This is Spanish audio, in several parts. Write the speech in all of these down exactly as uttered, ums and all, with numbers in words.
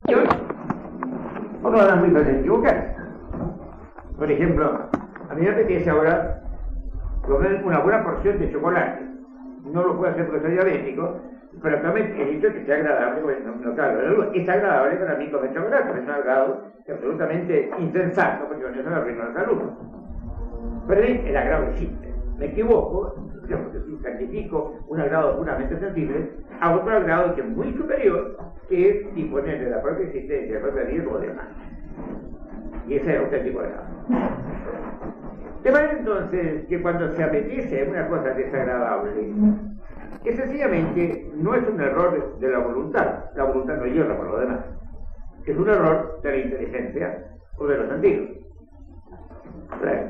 Yo, porque van muy fácil equivocarse. Por ejemplo, a mí me apetece ahora comer una buena porción de chocolate. No lo puedo hacer porque soy diabético, pero actualmente he dicho que sea agradable, bueno, no, no claro, es agradable para mí comer chocolate, pero es un agrado absolutamente insensato, porque con eso me arruino la salud. Pero el agrado existe. Me equivoco, digamos que si sacrifico un agrado puramente sensible a otro agrado que es muy superior, que es disponer de la propia existencia, de la propia vida como demás. Y ese es otro tipo de agrado. De manera entonces que cuando se apetece una cosa desagradable, que sencillamente no es un error de la voluntad, la voluntad no hierra por lo demás, es un error de la inteligencia o de los sentidos. Claro.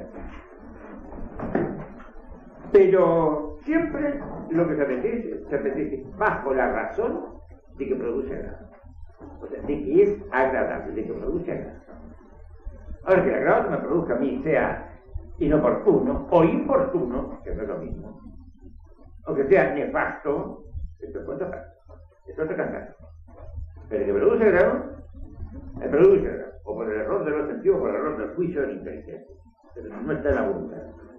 Pero siempre lo que se apetece, se apetece bajo la razón de que produce agrado. O sea, de que es agradable, de que produce agrado. Ahora, que el agrado que me produzca a mí sea inoportuno o importuno, que no es lo mismo, o que sea nefasto, esto es otra parte, esto es otra cantar. Pero el que produce agrado, me produce agrado, o por el error de los sentidos, o por el error del juicio de la inteligencia. Pero no está en la voluntad.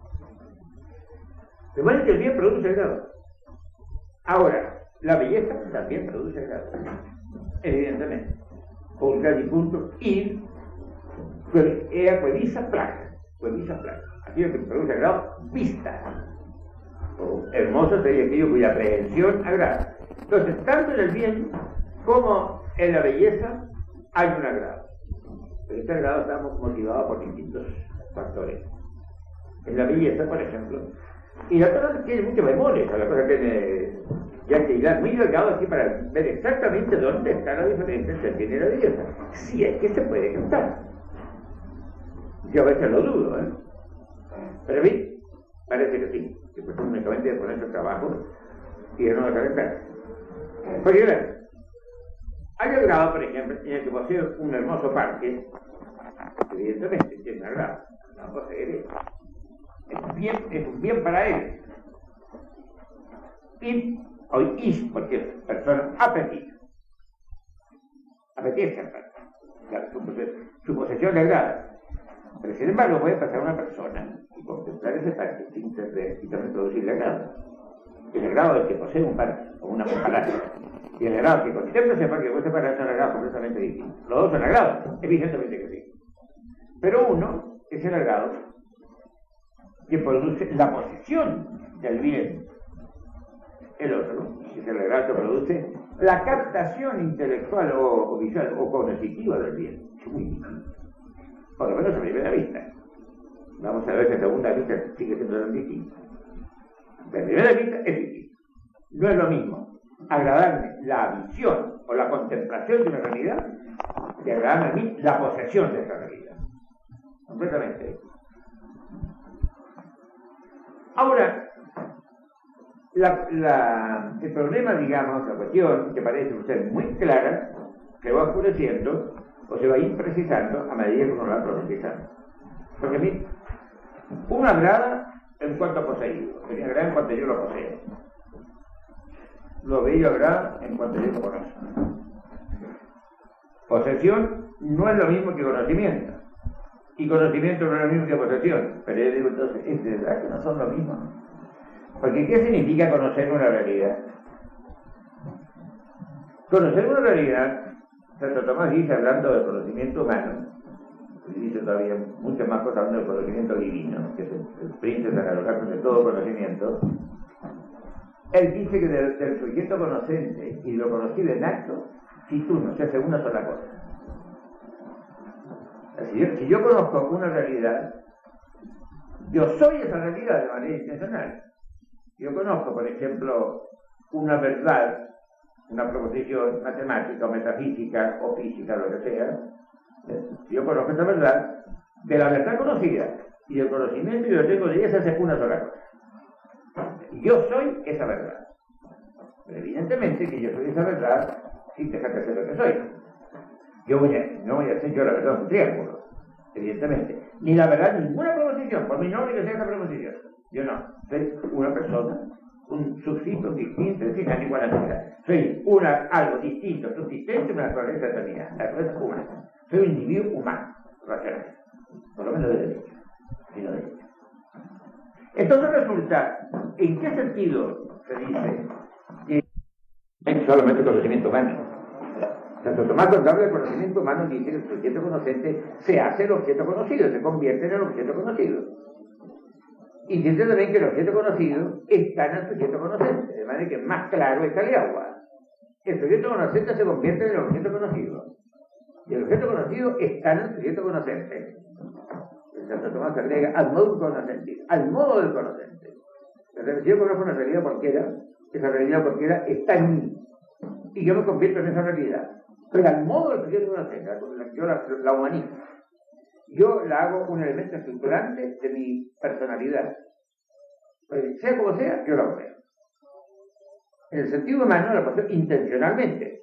De manera que el bien produce agrado. Ahora, la belleza también produce agrado. Evidentemente. Pulgar y punto, ir, ea cuevisa placa. Cuevisa placa. Aquello que produce agrado, vista. O hermoso sería aquello cuya prevención agrada. Entonces, tanto en el bien como en la belleza hay un agrado. Pero este agrado está motivado por distintos factores. En la belleza, por ejemplo, y la cosa tiene muchos bemoles, la cosa tiene ya que hilar muy delgado así para ver exactamente dónde está la diferencia entre el bien y la belleza. Si es que se puede cantar. Yo a veces lo dudo, ¿eh? Pero a mí parece que sí, que pues únicamente de poner su trabajo y de no dejar de cantar. Porque claro, hay el grado, por ejemplo, en el que posee un hermoso parque, evidentemente tiene un agrado, no posee eso. Es un bien, es un bien para él. Y hoy is, porque persona apetita. Apetece al parque. Claro, su, su posesión le agrada. Pero sin embargo puede pasar una persona y contemplar ese parque sin ser y también producirle agrado. El agrado del que posee un parque o una palacio y el agrado que contempla ese parque o ese palacio son agrado completamente distintos. Los dos son agrado, evidentemente que sí. Pero uno es el agrado que produce la posesión del bien. El otro es el agrado que produce la captación intelectual o, o visual o cognitiva del bien. Es muy difícil. Por lo menos a primera vista. Vamos a ver si a segunda vista sigue siendo tan distinto. De primera vista es difícil. No es lo mismo agradarme la visión o la contemplación de una realidad que agradarme a mí la posesión de esa realidad. Completamente. Ahora, la, la, el problema, digamos, la cuestión que parece ser muy clara, se va oscureciendo o se va imprecisando a medida que uno la va profundizando. Porque a mí, uno agrada en cuanto a poseído, me agrada en cuanto yo lo poseo. Lo bello agrada en cuanto yo lo conozco. Posesión no es lo mismo que conocimiento. Y conocimiento no es lo mismo que posesión. Pero yo digo entonces, ¿es verdad que no son lo mismo? Porque ¿qué significa conocer una realidad? Conocer una realidad, Santo Tomás dice, hablando del conocimiento humano, y dice todavía muchas más cosas hablando del conocimiento divino, que es el, el príncipe analogado de todo conocimiento. Él dice que del, del sujeto conocente y lo conocido en acto, si tú no se hace una sola cosa. Si yo, si yo conozco una realidad, yo soy esa realidad de manera intencional. Yo conozco, por ejemplo, una verdad, una proposición matemática o metafísica o física, lo que sea. Yo conozco esa verdad, de la verdad conocida y el conocimiento yo tengo de ella se hace una sola cosa. Yo soy esa verdad. Pero evidentemente que yo soy esa verdad sin dejar de ser lo que soy. Yo voy a, no voy a ser yo la verdad un triángulo, evidentemente. Ni la verdad ninguna proposición, por mi nombre que sea esa proposición. Yo no, soy una persona un sustituto distinto sin la igual naturaleza. Soy una, algo distinto, subsistente, una naturaleza determinada, la naturaleza humana. Soy un individuo humano, racional, por lo menos de derecho, sino de derecho. Entonces resulta, ¿en qué sentido se dice que es solamente conocimiento humano? Santo Tomás, cuando habla de conocimiento humano, dice que el sujeto conocente se hace el objeto conocido, se convierte en el objeto conocido. Y dice también que el objeto conocido está en el sujeto conocente, de manera que más claro está el agua. El sujeto conocente se convierte en el objeto conocido. Y el objeto conocido está en el sujeto conocente. El Santo Tomás agrega al modo conocente, al modo del conocente. Si yo conozco una realidad cualquiera, esa realidad cualquiera está en mí. Y yo me convierto en esa realidad. Pero al modo del sujeto conocente, yo la, la humanizo. Yo la hago un elemento estructurante de mi personalidad. Pues, sea como sea, yo la poseo. En el sentido humano la poseo intencionalmente.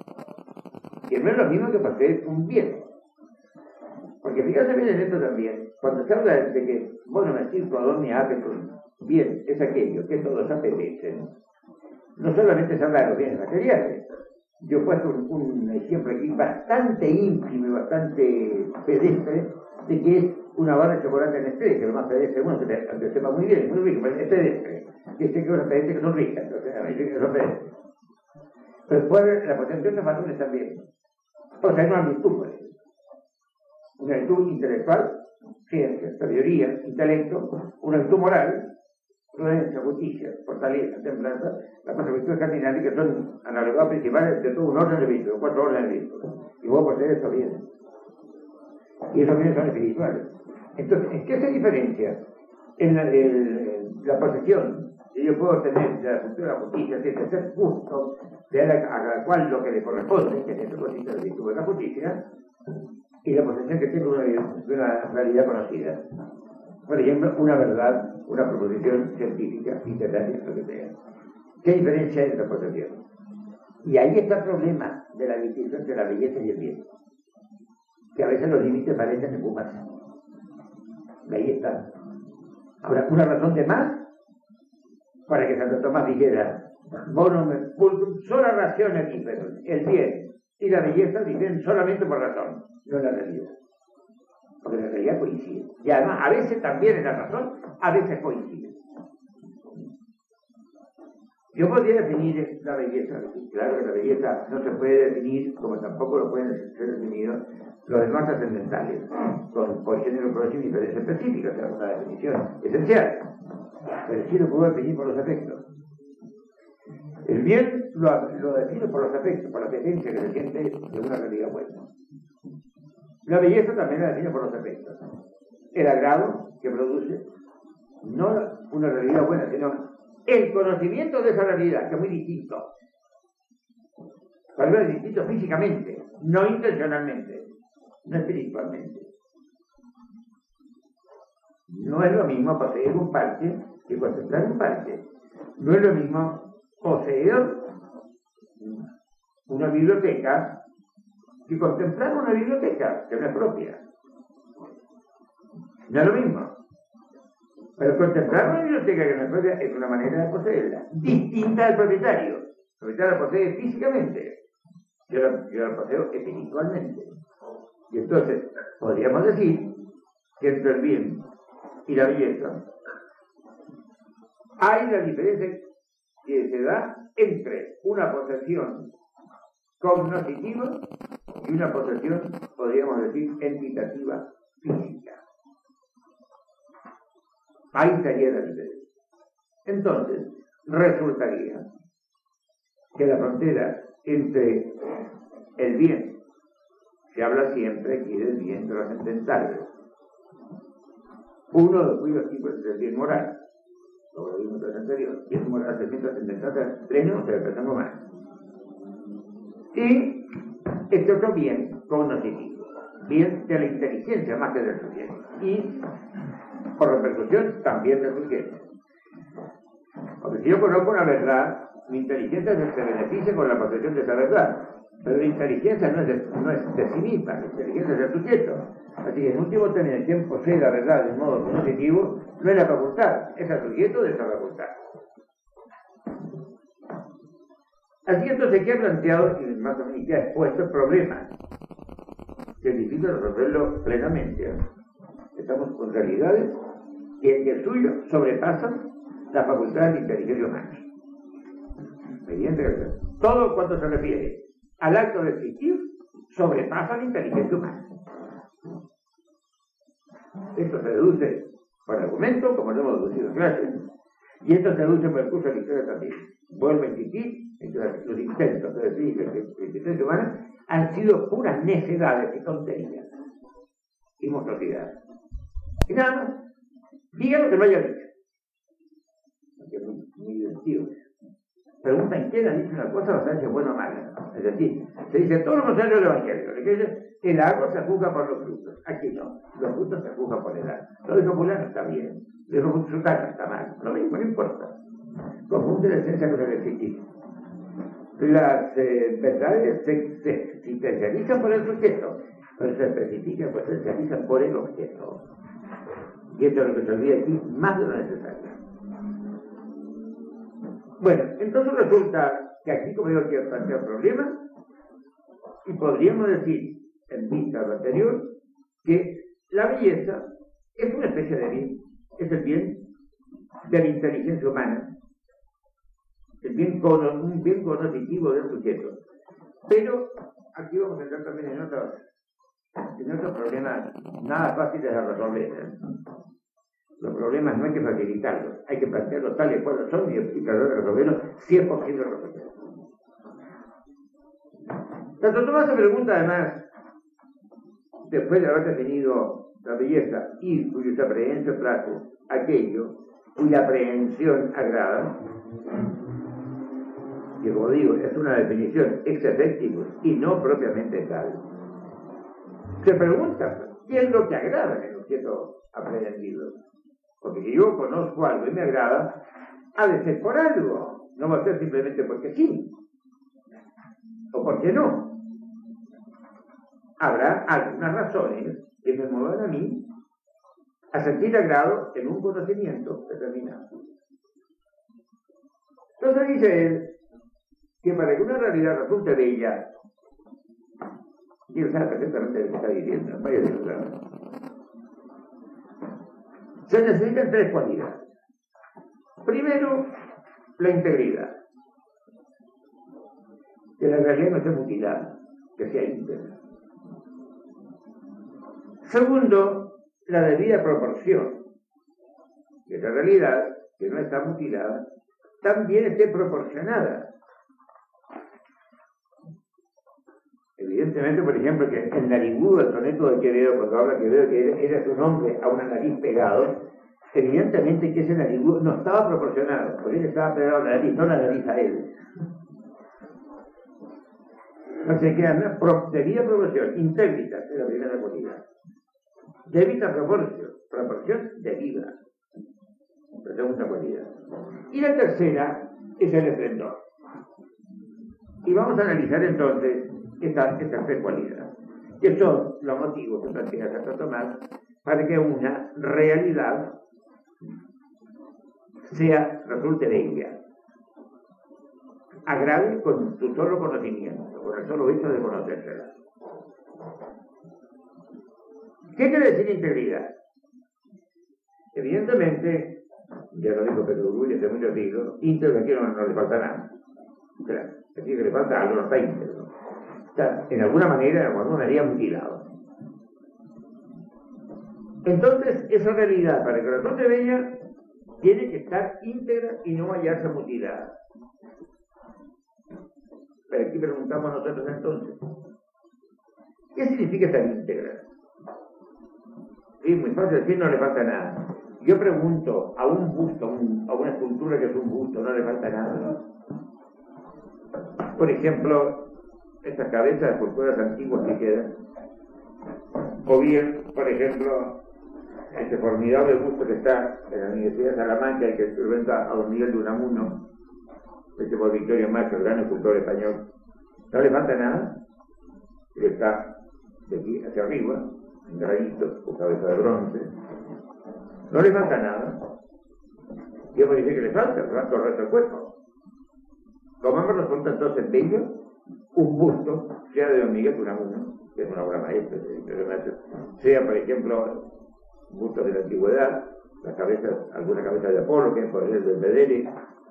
Que no es lo mismo que poseer un bien. Porque fíjate bien en esto también. Cuando se habla de que, bueno, me circo, don mi apetito, bien, es aquello que todos apetecen. No solamente se habla de los bienes materiales. Yo he puesto un, un ejemplo aquí bastante íntimo y bastante pedestre de que es una barra de chocolate en estrella, que lo más pedestre, bueno, que, te, que sepa muy bien, muy rico, pero es pedestre. Que sé que son pedestres que son ricas, entonces a mí que son pedestres. Pero después la potencia de otros factores también. O sea, hay una virtud, por ejemplo. Una virtud intelectual, ciencia, sabiduría, intelecto, una virtud moral, prudencia, justicia, fortaleza, templanza, las cuatro virtudes cardinales que son analogadas principales de todo un orden de virtudes, cuatro órdenes de virtudes. Y vos posees estos bienes. Y esos bienes son espirituales. Entonces, ¿en qué se diferencia? En la, el, la posesión que yo puedo tener de la cultura de la justicia, de ser justo, de dar a cada cual lo que le corresponde, que es esa cosita de virtud de la justicia, y la posesión que tengo de una, de una realidad conocida. Por ejemplo, una verdad, una proposición científica, literaria, lo que sea. ¿Qué diferencia hay entre las posesiones? Y ahí está el problema de la distinción entre la belleza y el bien. Que a veces los límites parecen esfumarse. Y ahí está. Ahora, una razón de más para que Santo Tomás dijera, bueno, sola ración aquí, pero el bien y la belleza difieren solamente por razón, no en la realidad. Porque la realidad coincide. Y además, a veces también en la razón, a veces coincide. Yo podría definir la belleza. Claro que la belleza no se puede definir, como tampoco lo pueden ser definidos los demás trascendentales, con, por género, por y diferencias específicas, o sea, una definición esencial. Pero sí lo puedo definir por los efectos. El bien lo, lo defino por los efectos, por la tendencia que se siente de una realidad buena. La belleza también la define por los efectos. El agrado que produce, no una realidad buena, sino el conocimiento de esa realidad, que es muy distinto. Tal vez es distinto físicamente, no intencionalmente, no espiritualmente. No es lo mismo poseer un parche que contemplar un parche. No es lo mismo poseer una biblioteca que contemplar una biblioteca que no es propia. No es lo mismo. Pero contemplar una biblioteca que no es propia es una manera de poseerla, distinta al propietario. El propietario la posee físicamente, yo la, yo la poseo espiritualmente. Y entonces podríamos decir que entre el bien y la belleza hay la diferencia que se da entre una posesión cognoscitiva y una posesión, podríamos decir, entitativa física. Ahí estaría la diferencia. Entonces, resultaría que la frontera entre el bien, se habla siempre aquí del bien trascendental. Uno de los cuyos tipos es el bien moral, como lo vimos en el anterior, bien moral, el bien trascendental pleno, o sea, el pensamiento más. Y este otro bien cognoscitivo, bien de la inteligencia más que del sujeto. Y por repercusión también del sujeto. Porque si yo conozco una verdad, mi inteligencia se beneficia con la posesión de esa verdad. Pero la inteligencia no es de, no es de sí misma, la inteligencia es del sujeto. Así que en último término, quien posee la verdad de modo cognitivo no es la facultad, es el sujeto de esa facultad. Así entonces, ¿qué ha planteado y más o menos qué ha expuesto el problema? Que es difícil resolverlo plenamente. ¿eh? Estamos con realidades que en el suyo sobrepasan las facultades de inteligencia humana. Evidentemente, todo cuanto se refiere al acto de existir sobrepasa la inteligencia humana. Esto se deduce por argumento, como lo hemos deducido en clase, y esto se deduce por el curso de la historia también. Vuelvo a insistir en que los intentos de decir que la inteligencia humana han sido puras necedades y tonterías y monstruosidades. Y nada más, diga lo que no haya dicho. Porque es muy, muy divertido. Preguntan quién ha dicho una cosa bastante si es buena o mala. Es decir, se dice todo lo contrario del Evangelio. El árbol se juzga por los frutos. Aquí no. Los frutos se juzgan por el árbol. Lo de fulano está bien. Lo de frutano está mal. Lo mismo, no importa. Confunde la esencia con el existir. Las eh, verdades se, se sintetizan por el sujeto, pero se especifican, pues se especializan por el objeto. Y esto es lo que se olvida aquí más de lo necesario. Bueno, entonces resulta que aquí, como digo, que plantea el problema, y podríamos decir, en vista de lo anterior, que la belleza es una especie de bien, es el bien de la inteligencia humana, el bien cono, un bien conocitivo del sujeto. Pero aquí vamos a entrar también en otros, en otros problemas nada fáciles de resolver. ¿eh? Los problemas no hay que facilitarlos, hay que plantearlos tales cuales son y, y tratar de resolverlos si es posible resolverlos. Santo Tomás se pregunta además, después de haber definido la belleza y cuya aprehensión place aquello cuya aprehensión agrada, que como digo es una definición ex effectibus y no propiamente tal, se pregunta qué es lo que agrada en el objeto aprehendido. Porque si yo conozco algo y me agrada, ha de ser por algo, no va a ser simplemente porque sí, o porque no. Habrá algunas razones que me muevan a mí a sentir agrado en un conocimiento determinado. Entonces dice él que para que una realidad resulte bella, y él sabe perfectamente lo que está diciendo, vaya de verdad, se necesitan tres cualidades. Primero, la integridad. Que la realidad no esté mutilada, que sea íntegra. Segundo, la debida proporción. Que la realidad, que no está mutilada, también esté proporcionada. Evidentemente, por ejemplo, que el narigudo, el soneto de Quevedo, cuando habla Quevedo que era su nombre a una nariz pegado, evidentemente que ese narigudo no estaba proporcionado, porque él estaba pegado a la nariz, no la nariz a él. No se queda, pro, debida proporción, integridad, es la primera cualidad. Debida proporción, proporción debida, la segunda cualidad. Y la tercera es el esplendor. Y vamos a analizar entonces estas esta tres cualidades, que son los motivos que plantea Santo Tomás para que una realidad sea, resulte bella, agrade con su solo conocimiento, con el solo hecho de conocérsela. ¿Qué quiere decir integridad? Evidentemente, ya lo dijo Pedro Urruy hace muchos siglos, íntegro aquí no, no le falta nada. Claro, aquí que le falta algo, no está íntegro. Está, en alguna manera, en alguna manera mutilado. Entonces, esa realidad, para que resulte bella, tiene que estar íntegra y no hallarse mutilada. Pero aquí preguntamos nosotros entonces, ¿qué significa estar íntegra? Sí, muy fácil decir, no le falta nada. Yo pregunto, a un busto, un, a una escultura que es un busto, ¿no le falta nada? Por ejemplo, estas cabezas de esculturas antiguas que quedan, o bien, por ejemplo, este formidable busto que está en la Universidad de Salamanca y que se presenta a don Miguel de Unamuno, hecho por Victorio Macho, el gran escultor español, ¿no le falta nada? Que está de aquí hacia arriba, en granitos, con cabeza de bronce, no le falta nada. Yo me dice que le falta, le falta el resto del cuerpo. Como me resulta entonces bello un busto, sea de Don Miguel Unamuno, que es una obra maestra, sea por ejemplo un busto de la antigüedad, la cabeza, alguna cabeza de Apolo, que es por el del Bedere,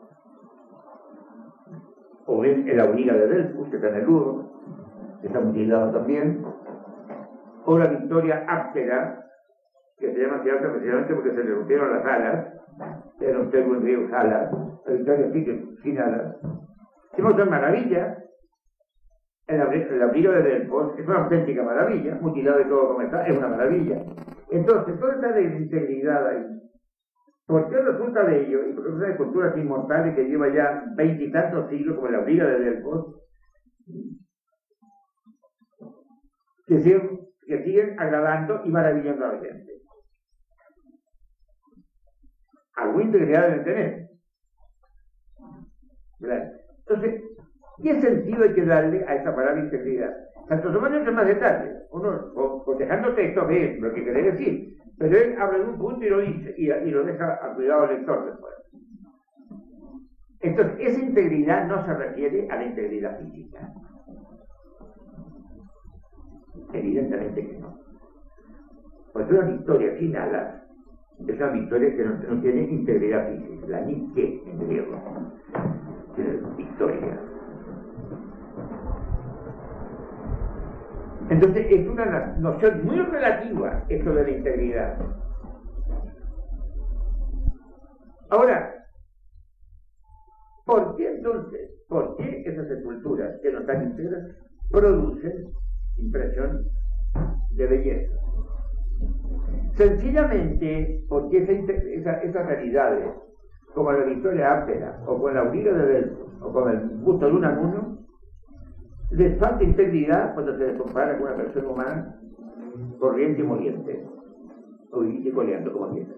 o bien el auriga de Delfos, que está en el Louvre, que está mutilado también, o la Victoria Áptera, que se llama así alta precisamente porque se le rompieron las alas, era un termo en griego alas, la Victoria sin, sin alas. Hemos son maravillas. El abrigo de Delfos es una auténtica maravilla, mutilado y todo como está, es una maravilla. Entonces, toda esta desintegridad ahí, ¿por qué resulta bello? Y porque es una culturas inmortales que lleva ya veintitantos siglos, como el abrigo de Delfos, que siguen, que siguen agradando y maravillando a la gente. Alguna integridad deben tener. ¿Verdad? Entonces, ¿qué sentido hay que darle a esta palabra integridad? Santo Tomás no entra en más detalles. Uno, cotejando texto, ve lo que quiere decir. Pero él habla de un punto y lo dice, y, y lo deja al cuidado del lector después. Entonces, esa integridad no se refiere a la integridad física. Evidentemente que no. Pues una victoria sin alas es una victoria que no, no tiene integridad física. La Nike en griego. Victoria. Entonces es una noción muy relativa esto de la integridad. Ahora, ¿por qué entonces? ¿Por qué esas esculturas que no están íntegras producen impresión de belleza? Sencillamente porque esa, esa, esas realidades, como la Victoria Áptera, o con la auriga de Delfos, o con el busto de Unamuno, les falta integridad cuando se les compara con una persona humana corriente y moliente, o y coleando como quieran.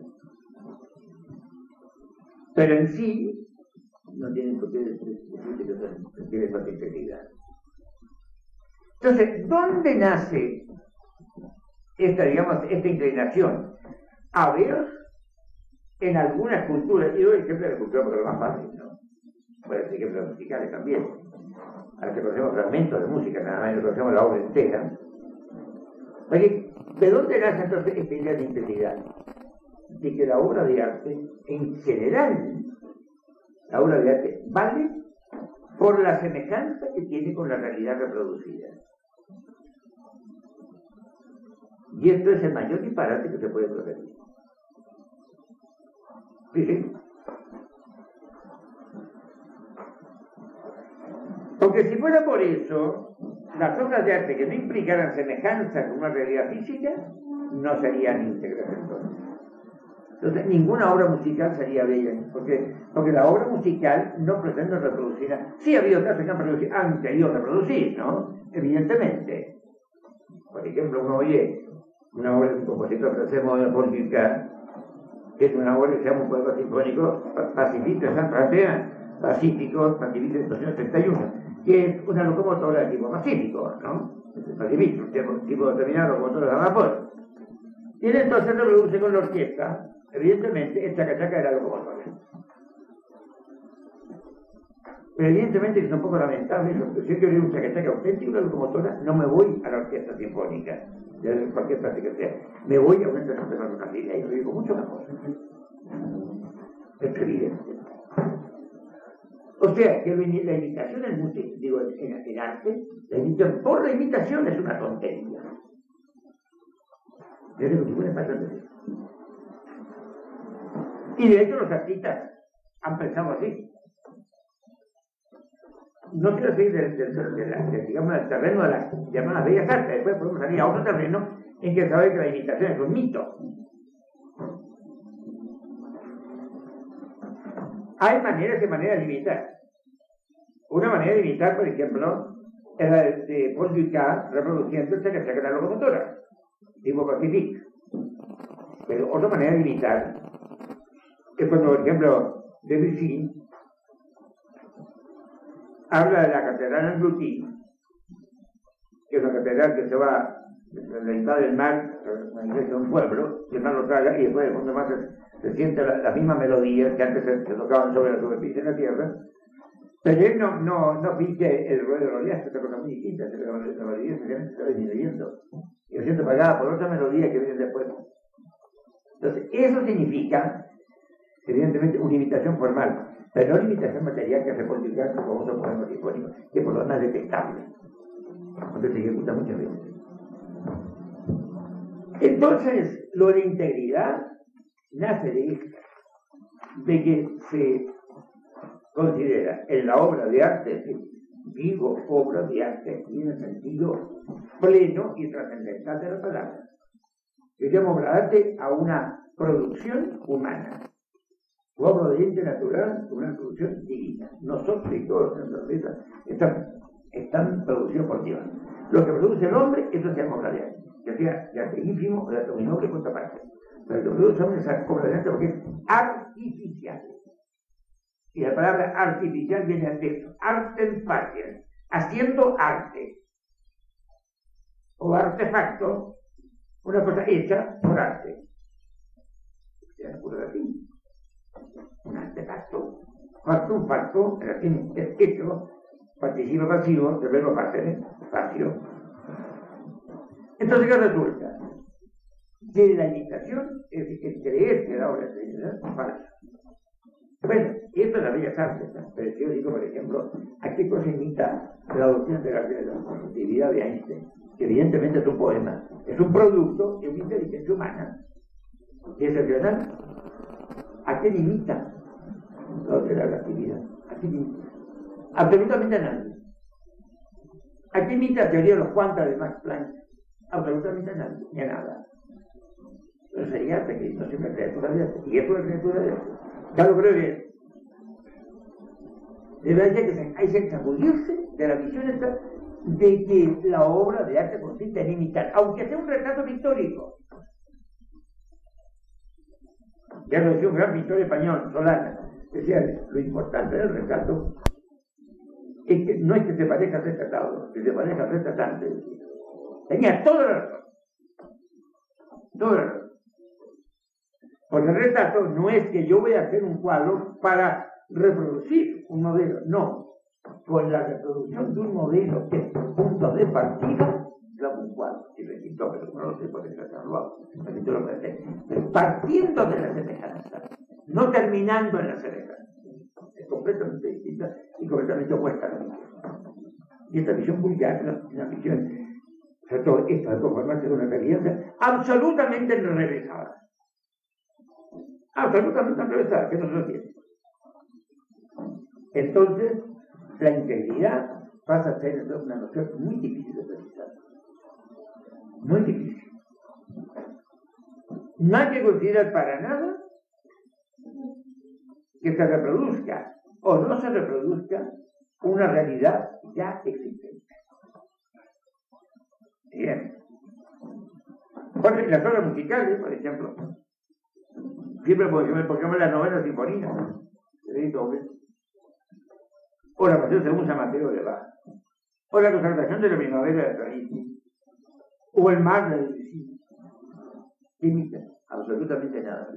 Pero en sí, no tienen por qué decir que tiene falta integridad. Entonces, ¿dónde nace esta, digamos, esta inclinación? A ver, en algunas culturas, y doy ejemplo de la cultura porque es lo más fácil, ¿no? Puede ser ejemplos musicales también. A veces conocemos fragmentos de música, nada más no conocemos la obra entera. Oye, ¿de dónde nace entonces esta idea de integridad? De que la obra de arte, en general, la obra de arte vale por la semejanza que tiene con la realidad reproducida. Y esto es el mayor disparate que se puede proteger. ¿Sí? Porque si fuera por eso, las obras de arte que no implicaran semejanza con una realidad física, no serían íntegras entonces. Entonces, ninguna obra musical sería bella, porque, porque la obra musical no pretende reproducir. Sí ha habido casos que han, producido, han querido reproducir, ¿no? Evidentemente. Por ejemplo, uno oye una obra de un compositor francés moderno, Paul Dukas, que es una obra que se llama un poema sinfónico pacifista, San Francés, pacífico, pacifista de mil novecientos treinta y uno, que es una locomotora de tipo pacífico, ¿no? Pacifista, un tipo determinado locomotora de vapor. Y él entonces reproduce con la orquesta, evidentemente, el chacachaca de la locomotora. Pero evidentemente es un poco lamentable eso, porque si yo quiero ir un chacachaca auténtico de la locomotora, no me voy a la orquesta sinfónica, de cualquier parte que sea, me voy a una estación de ferrocarril, y ahí lo digo mucho mejor. Es evidente. O sea, que la imitación en música, digo, en, en arte, la imitación por la imitación es una tontería. Yo digo, ninguna pasión de eso. Y de hecho los artistas han pensado así. No quiero seguir del, del, del, del, del, digamos, del terreno de las llamadas bellas artes, después podemos salir a otro terreno en que sabe que la imitación es un mito. Hay maneras y maneras de imitar. Una manera de imitar, por ejemplo, es la de, de Paul Dukas reproduciendo el chacachaca de la locomotora, tipo Pacific. Pero otra manera de imitar es cuando, por ejemplo, Debussy habla de la catedral en Bluty, que es una catedral que se va de la mitad del mar, la iglesia de un pueblo, y el mar lo traga, y después de fondo más se, se siente la, la misma melodía que antes se, se tocaban sobre la superficie de la tierra. Pero él no, no, no finge el ruedo de Rodríguez, es otra cosa muy distinta. La melodía simplemente está ni leyendo. Y lo siento pagada por otra melodía que viene después. Entonces, eso significa, evidentemente, una imitación formal, pero no una imitación material que hace política como otros poemas sinfónicos, que por lo demás es detectable. Entonces se ejecuta muchas veces. Entonces, lo de integridad nace de esto, de que se considera en la obra de arte, digo obra de arte en el sentido pleno y trascendental de la palabra. Yo llamo obra de arte a una producción humana, o obra de arte natural, una producción divina. Nosotros y todos los naturaleza están, están producidos por Dios. Lo que produce el hombre, eso se llama obra de arte, ya sea de arte ínfimo o de arte dominó que cuesta parte. Pero lo que produce el hombre es obra de arte porque es artificial. Y la palabra artificial viene al texto, arten faciens, haciendo arte, o artefacto, una cosa hecha por arte. Se llama puro latín. Un artefacto. Factum, facto, el latín es hecho, participa pasivo, del verbo facere, facio. Entonces, ¿qué resulta? Que la imitación es el creer que la obra de Trinidad es falsa. Bueno, esto es la bellas artes, ¿no? Pero si yo digo, por ejemplo, ¿a qué cosa imita la doctrina de la relatividad de Einstein? Que evidentemente es un poema, es un producto de una inteligencia humana, que es excepcional. ¿A qué imita la doctrina de la relatividad? ¿A qué imita? Absolutamente a nadie. ¿A qué imita la teoría de los cuantas de Max Planck? Absolutamente a nadie, ni a nada. Pero sería arte que no siempre criatura de arte, y eso es criatura de arte. Claro, creo que debe decir que hay que sacudirse de la visión esta de que la obra de arte consiste en imitar, aunque sea un retrato pictórico. Ya lo decía un gran pintor español, Solana, decía, lo importante del retrato es que no es que se parezca al retratado, que se parezca al retratante. Tenía toda la razón. Toda la razón. Porque el retrato no es que yo voy a hacer un cuadro para reproducir un modelo, no. Con la reproducción de un modelo que es punto de partida, lo hago un cuadro. Si lo invito, pero no lo sé porque no lo hago. Lo lo hacer. Pero partiendo de la semejanza, no terminando en la semejanza. Es completamente distinta y completamente opuesta a la visión. Y esta visión vulgar es una visión, sobre todo esta de conformarse de una realidad absolutamente enrevesada. Absolutamente enrevesada, que no se lo tiene. Entonces, la integridad pasa a ser una noción muy difícil de precisar. Muy difícil. No hay que considerar para nada que se reproduzca o no se reproduzca una realidad ya existente. Bien. Porque las obras musicales, por ejemplo, siempre ponemos la novena sinfonía de Beethoven, o la pasión según San Mateo de Bach, o la consagración de la primavera de París, o el mar de Debussy. ¿Qué imita? Absolutamente nada.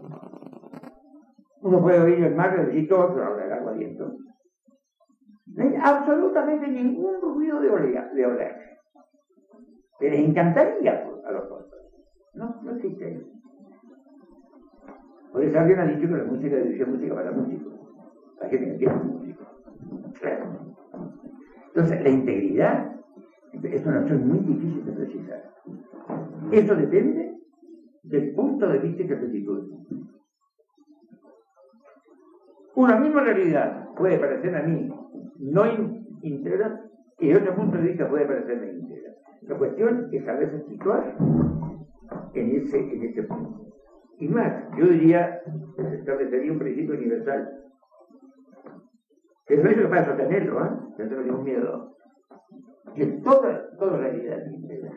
Uno puede oír el mar de Debussy todo, pero habla del agua aliento. No hay absolutamente ningún ruido de oleaje. De oleaje. Que les encantaría a los otros. No, no existe eso. Por eso alguien ha dicho que la música debe ser música para músicos. La gente que entiende música. Claro. Entonces, la integridad es una noción muy difícil de precisar. Eso depende del punto de vista que se sitúe. Una misma realidad puede parecer a mí no íntegra y de otro punto de vista puede parecerme íntegra. La cuestión es a veces situar en ese, en ese punto. Y más, yo diría, establecería un principio universal. Que no es capaz de sostenerlo, ¿eh? No tengo ningún miedo. Que toda, toda realidad es íntegra.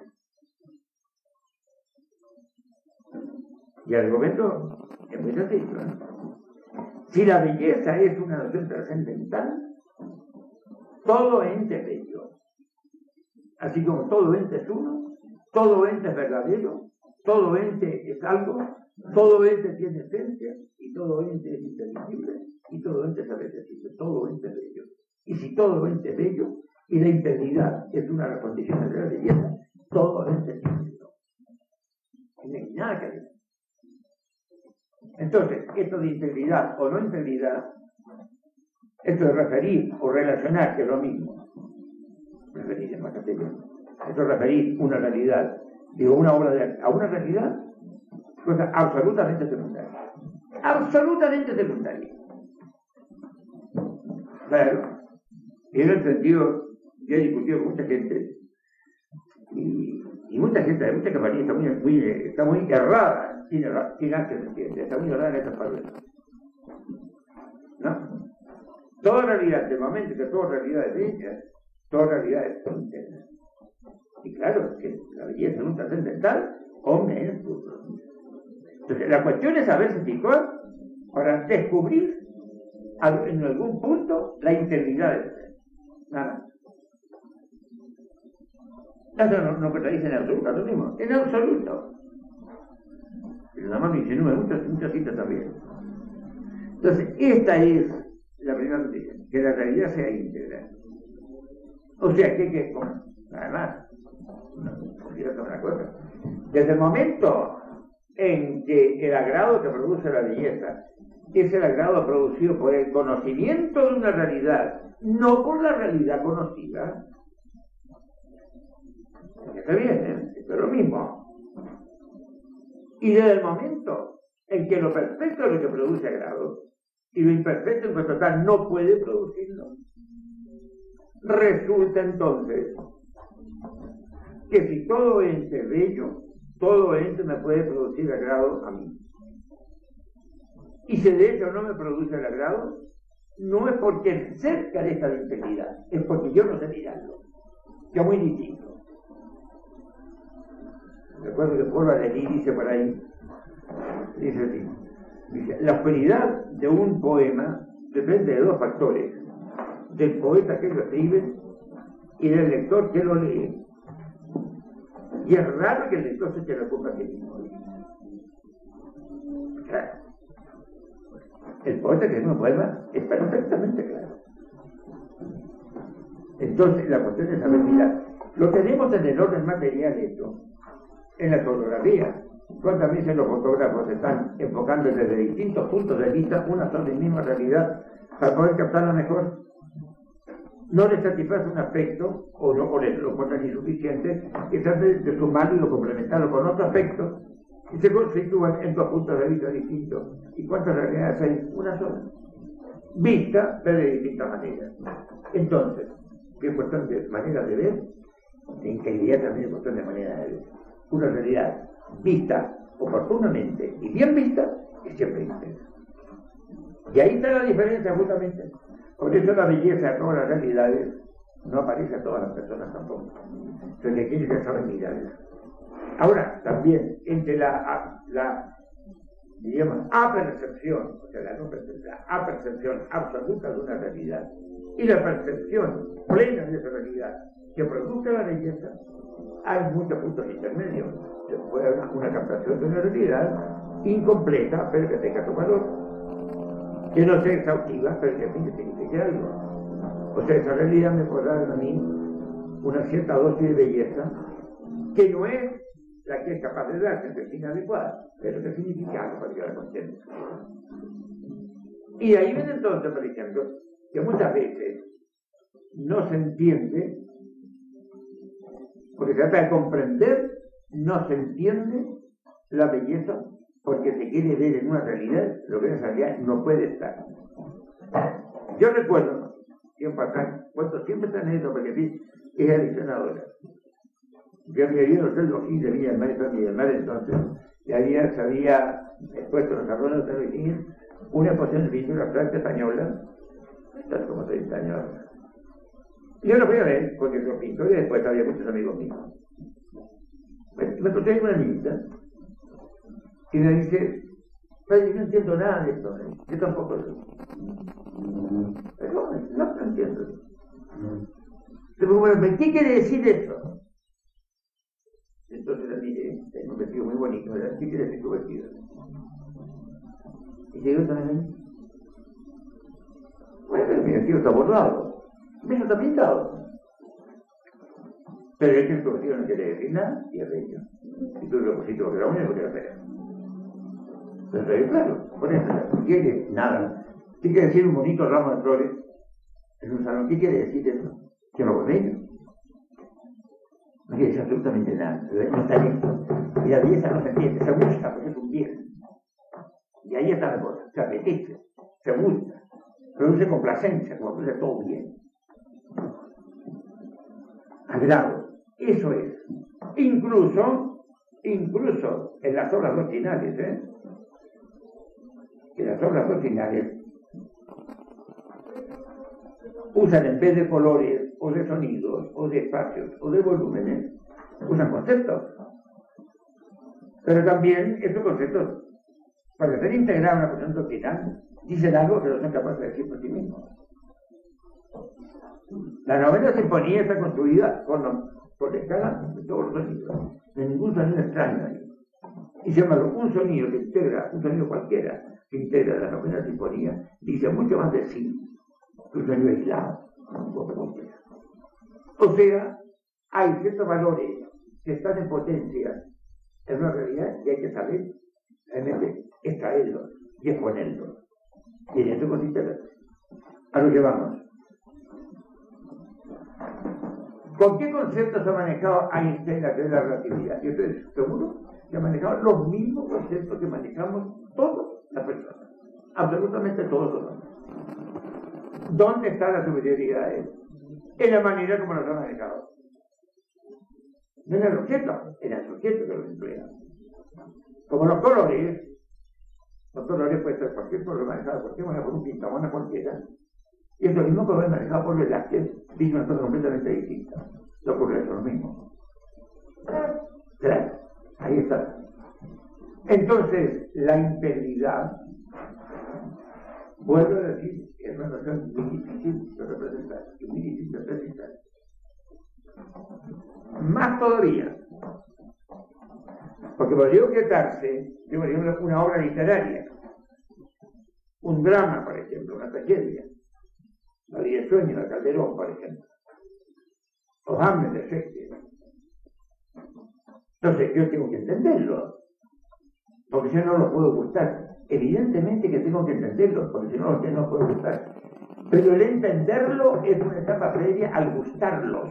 Y el argumento es muy sencillo, ¿eh? Si la belleza es una noción trascendental, todo ente es bello. Así como todo ente es uno, todo ente es verdadero, todo ente es algo, todo ente tiene esencia, y todo ente es inteligible, y todo ente es apetecible, todo ente es bello. Y si todo ente es bello, y la integridad es una de las condiciones de la belleza, todo ente es bello. No hay nada que decir. Entonces, esto de integridad o no integridad, esto de referir o relacionar, que es lo mismo, referir en más castellano, esto de referir una realidad, digo, una obra de arte, a una realidad, cosa absolutamente secundaria. Absolutamente secundaria. Claro, y en el sentido, yo he discutido con mucha gente, y, y mucha gente, mucha compañía está muy, muy, está muy errada, sin, sin antes se entiende, está muy errada en estas palabras. ¿No? Toda realidad, de momento que toda realidad es bella, toda realidad es interna. Y claro, que la belleza es un trascendental, hombre, es futuro. Entonces, la cuestión es saberse situar para descubrir en algún punto la integridad del ser. Nada. Eso no, no contradice en absoluto, lo mismo, en absoluto. Pero nada más me insinúa muchas, muchas citas también. Entonces, esta es la primera noticia, que la realidad sea íntegra. O sea, que, que nada más, no, una cosa. Desde el momento en que el agrado que produce la belleza es el agrado producido por el conocimiento de una realidad, no por la realidad conocida. Está bien, ¿eh? Esto es lo mismo. Y desde el momento en que lo perfecto es lo que produce agrado, y lo imperfecto en cuanto tal no puede producirlo, resulta entonces que si todo ente es bello, todo ente me puede producir agrado a mí. Y si de hecho no me produce el agrado, no es porque el ser carezca de integridad, es porque yo no sé mirarlo, que es muy distinto. Recuerdo que Paul Valéry dice por ahí, dice así, dice, la oscuridad de un poema depende de dos factores, del poeta que lo escribe y del lector que lo lee. Y es raro que el lector se eche la culpa a sí mismo. Claro. El poeta que es un poema es perfectamente claro. Entonces, la cuestión es saber mirar. Lo tenemos en el orden material esto, en la fotografía. ¿Cuántas veces los fotógrafos están enfocando desde distintos puntos de vista una sola y misma realidad para poder captarla mejor? No les satisface un aspecto, o no o les lo encuentran insuficiente, que trate de sumarlo y lo complementarlo con otro aspecto, y se conflictúan en dos puntos de vista distintos. ¿Y cuántas realidades hay? Una sola. Vista, pero de distintas maneras. Entonces, ¿qué es cuestión de manera de ver? De integridad también es cuestión de manera de ver. Una realidad vista oportunamente y bien vista es siempre íntegra. Y ahí está la diferencia justamente. Por eso la belleza de todas las realidades no aparece a todas las personas tampoco. Entonces aquellos que saben mirarla. Ahora, también, entre la, la digamos, apercepción, o sea, la, no percepción, la apercepción absoluta de una realidad y la percepción plena de esa realidad que produce la belleza, hay muchos puntos intermedios. Se puede haber una captación de una realidad incompleta, pero que tenga su valor. Que no sea exhaustiva, pero que a mí signifique algo. O sea, esa realidad me podrá dar a mí una cierta dosis de belleza que no es la que es capaz de darse en persona adecuada, pero que significa algo para que la contente. Y ahí viene entonces, por ejemplo, que muchas veces no se entiende, porque se trata de comprender, no se entiende la belleza porque se quiere ver en una realidad lo que en esa realidad no puede estar. Yo recuerdo, tiempo atrás, cuento siempre esta anécdota porque es adicionadora. Yo había ido a los celdos de Villa del Mar, y Villa del Mar entonces, y había, se había expuesto los arroyos de Televisión una exposición de pintura abstracta española, esto es como treinta años ahora. Y yo lo fui a ver, porque los pintó y después había muchos amigos míos. Me, me encontré con una niñita, y me dice, padre, yo no entiendo nada de esto, ¿eh? Yo tampoco lo Pero no, no entiendo. Pero bueno, ¿qué quiere decir eso? Entonces le miré, tengo un vestido muy bonito, ¿verdad? ¿Qué quiere decir tu vestido? Y digo también, bueno, pero mi vestido está bordado, mi está pintado. Pero es que el tu vestido no quiere decir nada, y es bello. Y tú lo pusiste porque era único que era feo. Pero claro, por eso, no quiere nada. ¿Qué quiere decir un bonito ramo de flores en un salón? ¿Qué quiere decir eso? Que lo bello. No quiere decir absolutamente nada, no está listo. Y la belleza no se entiende, se gusta porque es un bien. Y ahí está la cosa, se apetece, se gusta, produce complacencia, como produce todo bien. Agrado, eso es. Incluso, incluso en las obras doctrinales, ¿eh? En las obras doctrinales usan en vez de colores, o de sonidos, o de espacios, o de volúmenes, usan conceptos. Pero también estos conceptos, para ser integrados en una cuestión doctrinal, dicen algo que no son capaces de decir por sí mismos. La novena sinfonía está construida con, los, con escalas de todos los sonidos, de ningún sonido extraño ahí. Y sin embargo, un sonido que integra, un sonido cualquiera que integra la novena sinfonía, dice mucho más de sí que un sonido aislado, un poco complejo. O sea, hay ciertos valores que están en potencia en una realidad y hay que saber realmente extraerlos y exponerlos. Y en eso consiste a lo que vamos. ¿Con qué conceptos ha manejado Einstein la teoría de la relatividad? Yo estoy seguro que ha manejado los mismos conceptos que manejamos todas las personas, absolutamente todos los hombres. ¿Dónde está la superioridad de él? En la manera como los ha manejado. No en el objeto, en el sujeto que los emplea. Como los colores, los colores pueden ser cualquier color manejado por cualquier manera, por un pintamona cualquiera, y es lo mismo color manejado por Velázquez, dice una cosa completamente distinta. Los colores son los mismos. Claro, ahí está. Entonces, la integridad, vuelvo a decir, es una noción muy difícil de representar, muy difícil de precisar. Más todavía, porque podría objetarse, yo por ejemplo, una obra literaria, un drama, por ejemplo, una tragedia, La vida del sueño de Calderón, por ejemplo, o Hamlet de Shakespeare. Entonces yo tengo que entenderlo, porque si no, no lo puedo gustar. Evidentemente que tengo que entenderlo, porque si no, no lo puedo gustar. Pero el entenderlo es una etapa previa al gustarlos.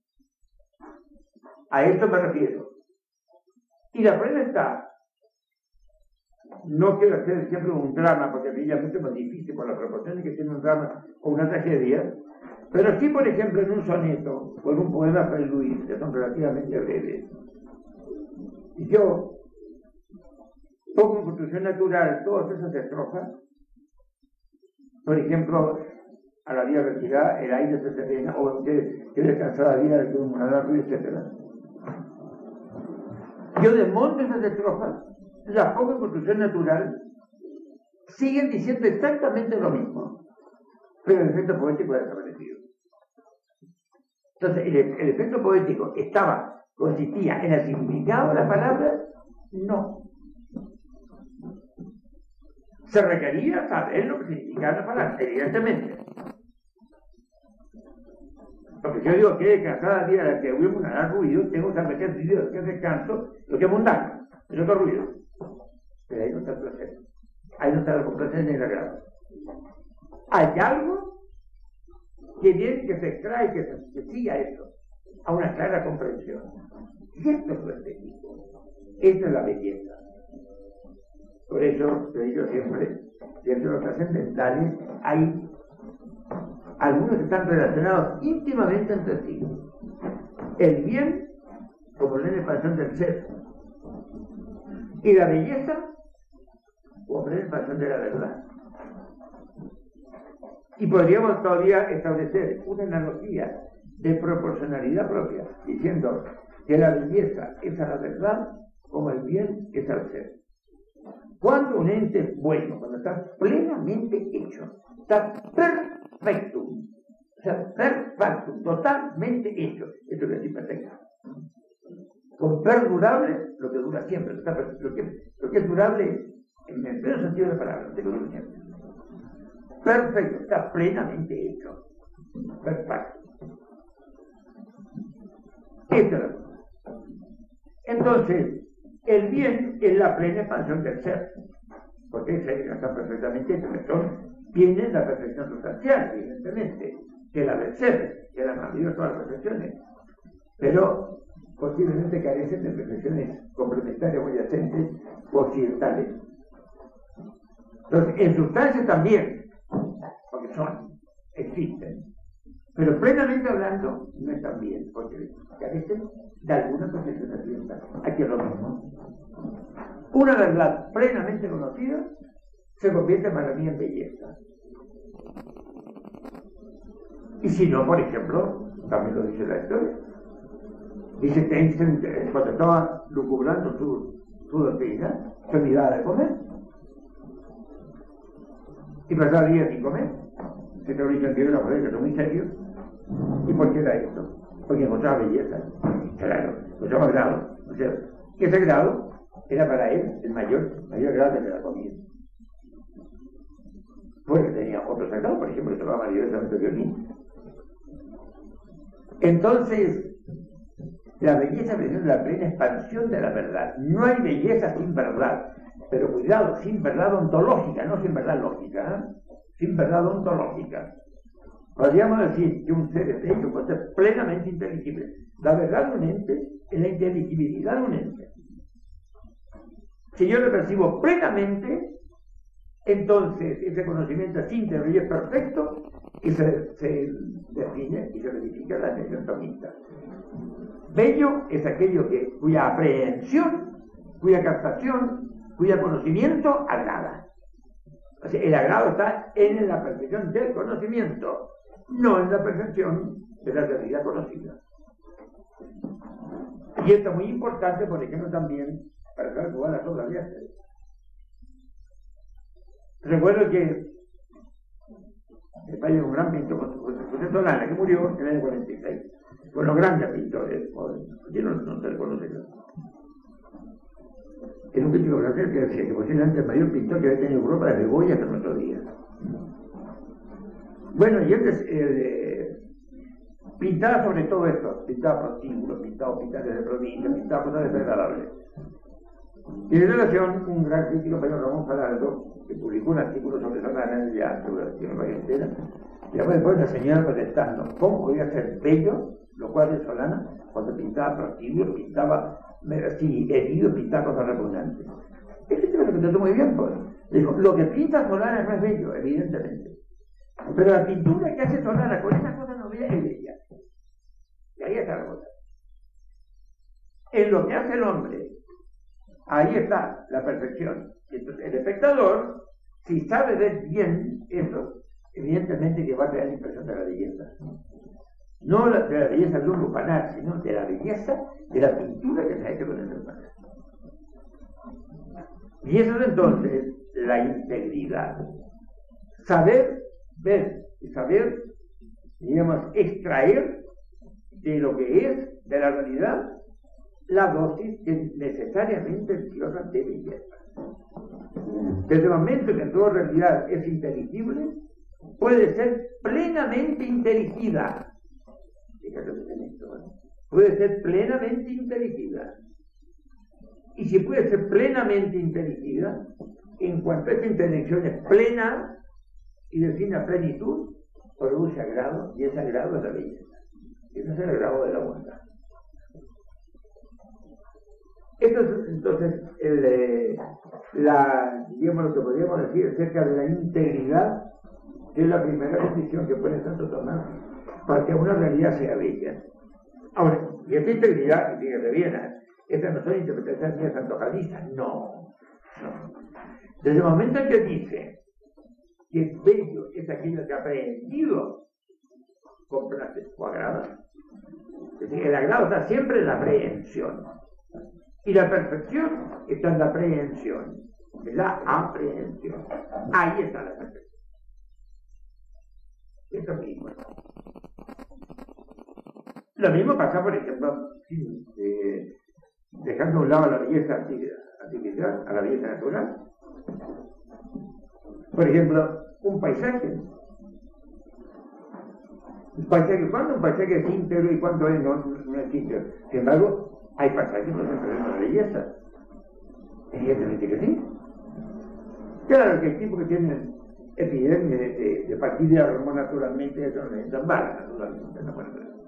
A esto me refiero. Y la prueba está, no quiero hacer siempre un drama, porque evidentemente es más difícil por las proporciones que tiene un drama o una tragedia, pero sí, por ejemplo, en un soneto o en un poema para Luis, que son relativamente breves. Y yo pongo en construcción natural todas esas estrofas, por ejemplo, a la vida retirada, el aire se serena, o que, que descansada vida de que un monador, etcétera. Yo desmonto esas estrofas, las pongo en construcción natural, siguen diciendo exactamente lo mismo, pero el efecto poético ha desaparecido. Entonces, el, el efecto poético estaba, consistía en el significado de la palabra, no. Se requería saber lo que significaba la palabra, evidentemente. Porque yo digo que cada día la que hubo un ruido, tengo que saber que es ruido, que es descanso, lo que es mundano, es otro ruido. Pero ahí no está el placer. Ahí no está el placer ni el agrado. Hay algo que viene, que se extrae, que se que sigue a eso, a una clara comprensión. Y esto es lo estético. Esta es la belleza. Por eso, te digo siempre, dentro de los trascendentales hay algunos que están relacionados íntimamente entre sí. El bien, como la expansión del ser, y la belleza, como la expansión de la verdad. Y podríamos todavía establecer una analogía de proporcionalidad propia, diciendo que la belleza es a la verdad como el bien es al ser. Cuando un ente es bueno, cuando está plenamente hecho, está perfecto, o sea, perfecto, totalmente hecho, esto es decir perfecto. con perdurable, lo que dura siempre, lo que, lo que es durable en el pleno sentido de la palabra, lo que dura siempre. Perfecto, está plenamente hecho. Perfecto. Esto es. Entonces, el bien es la plena expansión del ser, porque el ser está perfectamente hecho, que son, viene la perfección sustancial, evidentemente, que la del ser, que es la mayor de todas las perfecciones, pero posiblemente carecen de perfecciones complementarias o adyacentes o occidentales. Entonces, en sustancia también, porque son, existen, pero plenamente hablando no están bien, porque carecen de alguna perfección occidental. Aquí es lo mismo. Una verdad plenamente conocida se convierte para mí en belleza. Y si no, por ejemplo, también lo dice la historia, dice que Einstein, cuando estaba lucubrando su, su doctrina, se olvidaba de comer. Y pasaba días sin comer. Se te olvidó que era que es muy serio. ¿Y por qué era esto? Porque encontraba belleza. Claro, encontraba grado. O sea, que ese grado era para él el mayor, mayor grado de la comida. Porque tenía otro sagrado, por ejemplo, que tocaba diversamente violín. Entonces, la belleza es la plena expansión de la verdad. No hay belleza sin verdad. Pero cuidado, sin verdad ontológica, no sin verdad lógica, ¿eh? Sin verdad ontológica. Podríamos decir que un ser es bello puede ser plenamente inteligible. La verdad de un ente es la inteligibilidad de un ente. Si yo lo percibo plenamente, entonces ese conocimiento es íntegro y es perfecto y se, se define y se verifica la definición tomista. Bello es aquello que, cuya aprehensión, cuya captación, cuyo conocimiento agrada. O sea, el agrado está en la perfección del conocimiento, no en la perfección de la realidad conocida. Y esto es muy importante, por ejemplo, también para calcular las obras de arte. Recuerdo que el país de un gran pintor, José Solana, que murió en el año cuarenta y seis, con los grandes pintores, yo no, no se le conoce. Era un crítico francés que decía que posiblemente el mayor pintor que había tenido Europa desde Goya hasta nuestros días. Bueno, y él eh, pintaba sobre todo esto, pintaba prostíbulos, pintaba hospitales de provincia, pintaba cosas desagradables. Y en relación, un gran crítico español, Ramón Falardo, que publicó un artículo sobre Solana en el Diario, sobre la entera, y después una señora protestando, ¿cómo podía ser bello los cuadros de Solana cuando pintaba prostíbulos, pintaba así herido, pintaba cosas repugnantes? Ese tema lo contestó muy bien, pues. Dijo, lo que pinta Solana no es bello, evidentemente. Pero la pintura que hace Solana con esas cosas no bellas es bella. Y ahí está la cosa. En lo que hace el hombre, ahí está la perfección. Entonces, el espectador, si sabe ver bien eso, evidentemente que va a tener la impresión de la belleza. No de la belleza de un lupanar, sino de la belleza de la pintura que se ha hecho con el lupanar. Y eso es entonces la integridad. Saber ver y saber, digamos, extraer de lo que es, de la realidad, la dosis que necesariamente el Dios debe llevar. Desde el momento que toda realidad es inteligible, puede ser plenamente inteligida. Fíjate en esto, ¿eh? Puede ser plenamente inteligida. Y si puede ser plenamente inteligida, en cuanto a esta intelección es plena y define plenitud, produce agrado, y ese agrado es la belleza. Ese es el agrado de la bondad. Esto es entonces el, eh, la, digamos, lo que podríamos decir acerca de la integridad, que es la primera condición que pone Santo Tomás para que una realidad sea bella. Ahora, y esta integridad, y fíjate bien, ¿eh? Estas no son interpretaciones mías antojadizas, no, no. Desde el momento en que dice que es bello, es aquello que ha aprehendido con placer o agrada. Es decir, el agrado está siempre en la aprehensión. Y la perfección está en la aprehensión, en la aprehensión. Ahí está la perfección. Eso mismo. Lo mismo pasa, por ejemplo, eh, dejando a un lado la belleza artificial a la belleza natural. Por ejemplo, un paisaje. Un paisaje, ¿cuándo un paisaje es íntegro y cuándo es no, no es íntegro? Sin embargo, hay paisajes que no se pierden la belleza. Evidentemente que sí. Claro que el tipo que tiene epidemia de, de, de partidiarmo naturalmente, eso no necesitan balas, naturalmente, no puede ser.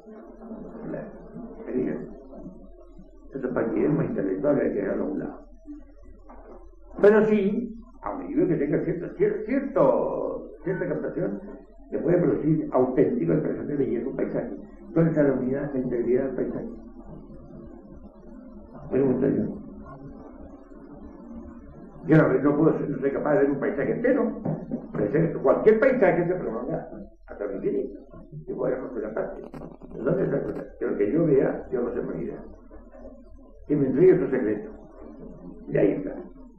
Esos partidiarmos intelectuales hay que dejarlo a un lado. Pero sí, a medida que tenga cierto, cierto, cierta captación, se puede producir auténtico expresión de belleza un paisaje. ¿Dónde está la unidad, la integridad del paisaje? Pregunto yo. Yo no, no puedo ser, no soy capaz de ver un paisaje entero. Cualquier paisaje se prolonga hasta el infinito. Yo voy a conocer la parte. ¿Dónde está la cosa? Que lo que yo vea, yo lo sé por idea. Que me entregue su secreto. Y ahí está.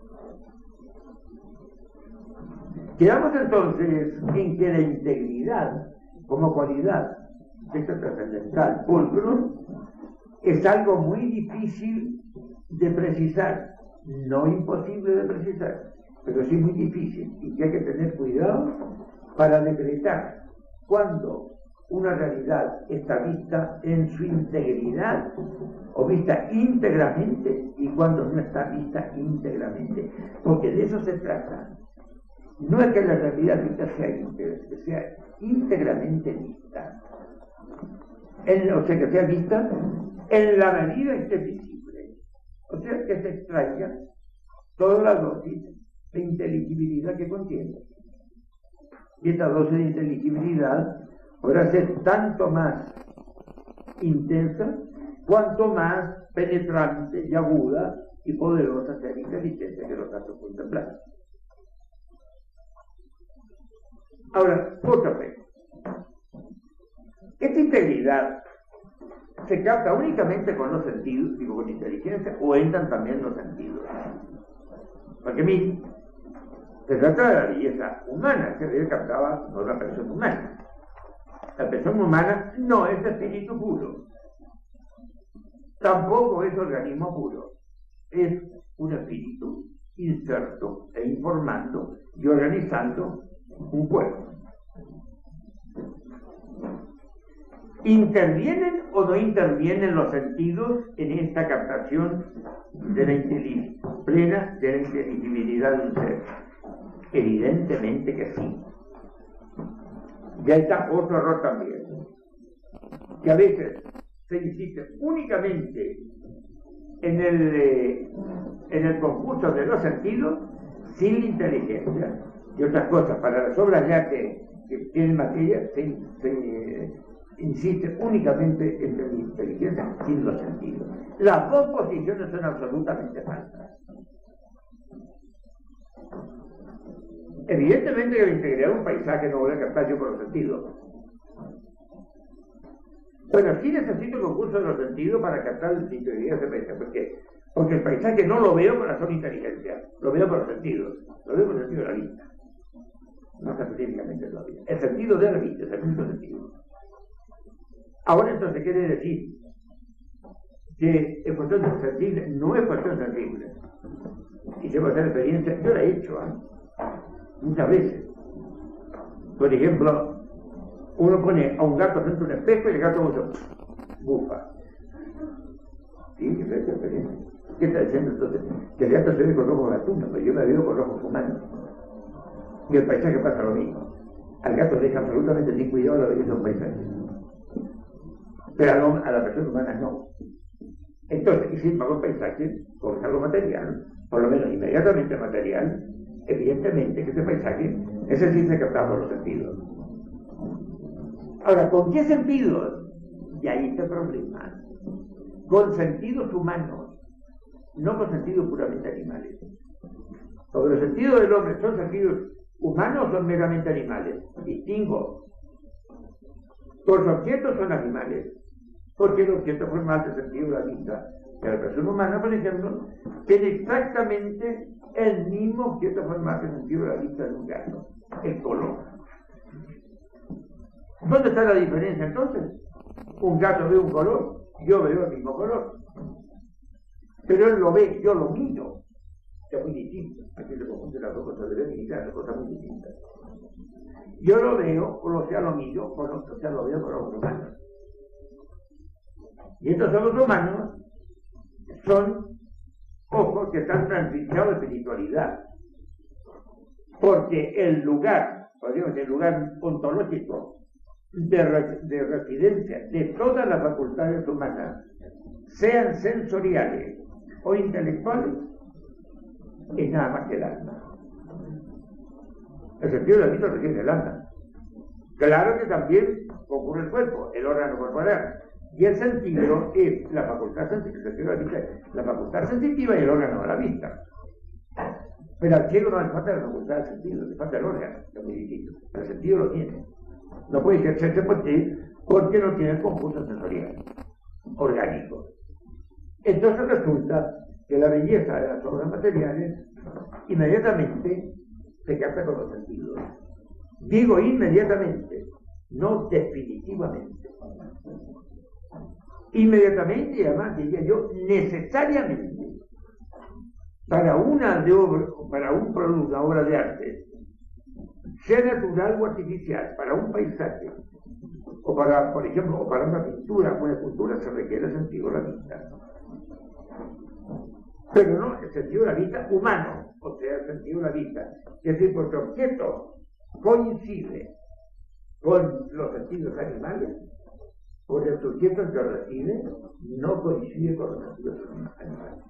Quedamos entonces en que la integridad como cualidad de esta trascendental pulcro es algo muy difícil de precisar, no imposible de precisar, pero sí muy difícil, y que hay que tener cuidado para decretar cuando una realidad está vista en su integridad o vista íntegramente y cuando no está vista íntegramente, porque de eso se trata. No es que la realidad vista sea íntegra, que sea íntegramente vista, en, o sea, que sea vista en la medida en que es visible, o sea, que se extraiga toda la dosis de inteligibilidad que contiene. Y esta dosis de inteligibilidad podrá ser tanto más intensa cuanto más penetrante y aguda y poderosa sea la inteligencia que los datos contemplan. Ahora, otra vez, esta integridad se capta únicamente con los sentidos, digo con inteligencia, o entran también los sentidos. Porque miren, se trata de la belleza humana, que debe captar por la persona humana. La persona humana no es espíritu puro, tampoco es organismo puro, es un espíritu inserto e informando y organizando un cuerpo. ¿Intervienen o no intervienen los sentidos en esta captación de la inteligencia plena de la inteligibilidad de un ser? Evidentemente que sí. Ya está otro error también, que a veces se insiste únicamente en el, eh, en el concurso de los sentidos sin la inteligencia y otras cosas. Para las obras ya que, que tienen materia se, se eh, insiste únicamente en la inteligencia sin los sentidos. Las dos posiciones son absolutamente falsas. Evidentemente que la integridad de un paisaje no voy a captar yo por los sentidos. Bueno, sí necesito el concurso de los sentidos para captar la integridad de ese paisaje. ¿Por qué? Porque el paisaje no lo veo con la sola inteligencia, lo veo por los sentidos, lo veo por el sentido de la vista. No específicamente de la vista. El sentido de la vista es el mismo sentido. Ahora entonces quiere decir que es cuestión de sensible, no es cuestión sensible. Y se va a hacer experiencia, yo la he hecho ¿eh? muchas veces. Por ejemplo, uno pone a un gato frente a un espejo y el gato mucho bufa. Sí, que se ha hecho experiencia. ¿Qué está diciendo entonces? Que el gato se ve con ojos gatunos, pero yo me veo con ojos humanos. Y el paisaje pasa lo mismo. Al gato le deja absolutamente sin cuidado la belleza de un paisaje. Pero a, lo, a la persona humana no. Entonces, y si pago el paisaje con algo material, por lo menos inmediatamente material, evidentemente que ese paisaje necesita captar por los sentidos. Ahora, ¿con qué sentidos? Y ahí está el problema. Con sentidos humanos, no con sentidos puramente animales. Porque los sentidos del hombre son sentidos humanos o son meramente animales. Distingo. Los objetos son animales, porque el objeto formal del sentido de la vista de la persona humana, por ejemplo, tiene exactamente el mismo objeto formal del sentido de la vista de un gato, el color. ¿Dónde está la diferencia entonces? Un gato ve un color, yo veo el mismo color. pero él lo ve, yo lo miro, es muy distinto. Aquí se confunde las dos cosas de ver y mirar, son cosas muy distintas. Yo lo veo, o sea, lo miro, o sea, lo veo con los humanos. Y estos ojos humanos son ojos que están transitados de espiritualidad. Porque el lugar, podríamos decir, el lugar ontológico de, re, de residencia de todas las facultades humanas, sean sensoriales o intelectuales, es nada más que el alma. El sentido de la vista reside en el alma. Claro que también ocurre el cuerpo, el órgano corporal. Y el sentido es la facultad sensitiva, la facultad sensitiva y el órgano de la vista. Pero al cielo no le falta la facultad del sentido, le falta el órgano, es muy distinto. El sentido lo tiene. No puede ejercerse por ti porque no tiene el conjunto sensorial, orgánico. Entonces resulta que la belleza de las obras materiales inmediatamente se capta con los sentidos. Digo inmediatamente, no definitivamente. Inmediatamente, y además diría yo, necesariamente, para una de obra, para un producto, una obra de arte, sea natural o artificial, para un paisaje, o para, por ejemplo, o para una pintura o una escultura, se requiere el sentido de la vista. Pero no el sentido de la vista humano, o sea, el sentido de la vista. Es decir, porque el objeto coincide con los sentidos animales, pues el sujeto en que reside no coincide con los sentidos animales.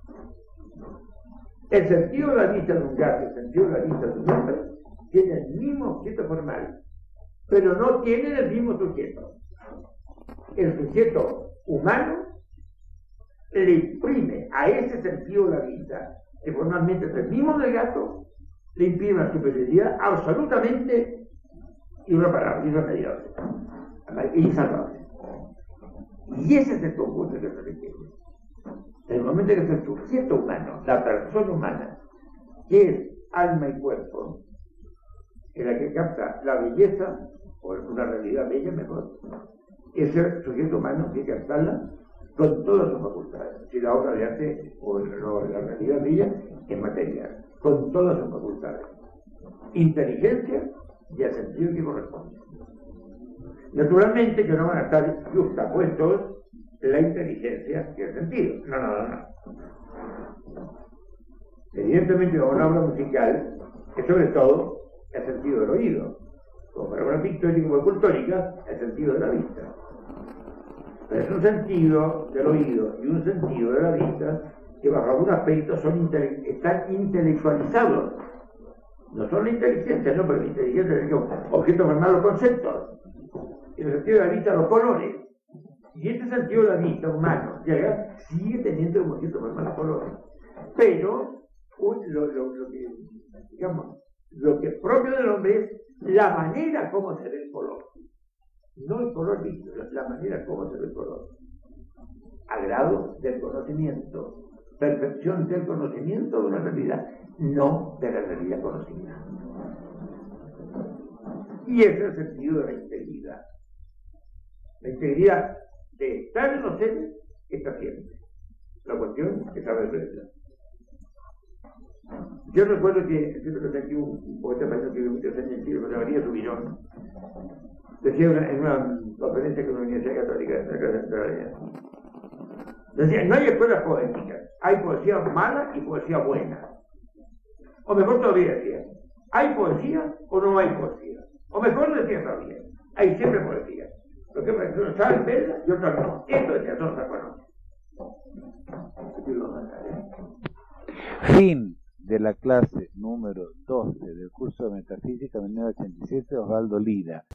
El sentido de la vista de un gato, el sentido de la vista de un hombre, tiene el mismo objeto formal, pero no tiene el mismo sujeto. El sujeto humano le imprime a ese sentido de la vista, que formalmente es el mismo del gato, le imprime una superioridad absolutamente irreparable, irremediable, insalvable. Y ese es el conjunto que se requiere. En el momento que es el sujeto humano, la persona humana, que es alma y cuerpo, en la que capta la belleza, o una realidad bella mejor, ese sujeto humano tiene que captarla con todas sus facultades. Si la obra de arte o la realidad bella es material, con todas sus facultades. Inteligencia y el sentido que corresponde. Naturalmente que no van a estar justapuestos la inteligencia y el sentido. No, no, no, no. Evidentemente, una obra musical es sobre todo el sentido del oído. Como para una pictórica o escultórica, el sentido de la vista. Pero es un sentido del oído y un sentido de la vista que bajo algún aspecto son intele están intelectualizados. No son la inteligencia, no, pero la inteligencia es un objeto formal los conceptos. En el sentido de la vista los colores. Y este sentido de la vista humano llega, sigue teniendo como objeto formal los colores. Pero lo, lo, lo que digamos, lo que es propio del hombre es la manera como se ve el color. No el color visto, la manera como se ve el color. A grado del conocimiento, perfección del conocimiento de una realidad, no de la realidad conocida. Y ese es el sentido de la integridad. La integridad de estar en los seres está siempre. La cuestión es saber verla. Yo recuerdo que, creo que aquí un poeta español que vive muchos años en Chile, José María Subirón, decía una, en una conferencia con la Universidad Católica de la decía, no hay escuelas poéticas, hay poesía mala y poesía buena. O mejor todavía decía, ¿hay poesía o no hay poesía? O mejor decía todavía, hay siempre poesía. Lo que uno sabe verla y otros no. Esto decía, no se conoce. Fin de la clase número doce del curso de Metafísica mil novecientos ochenta y siete, Osvaldo Lira.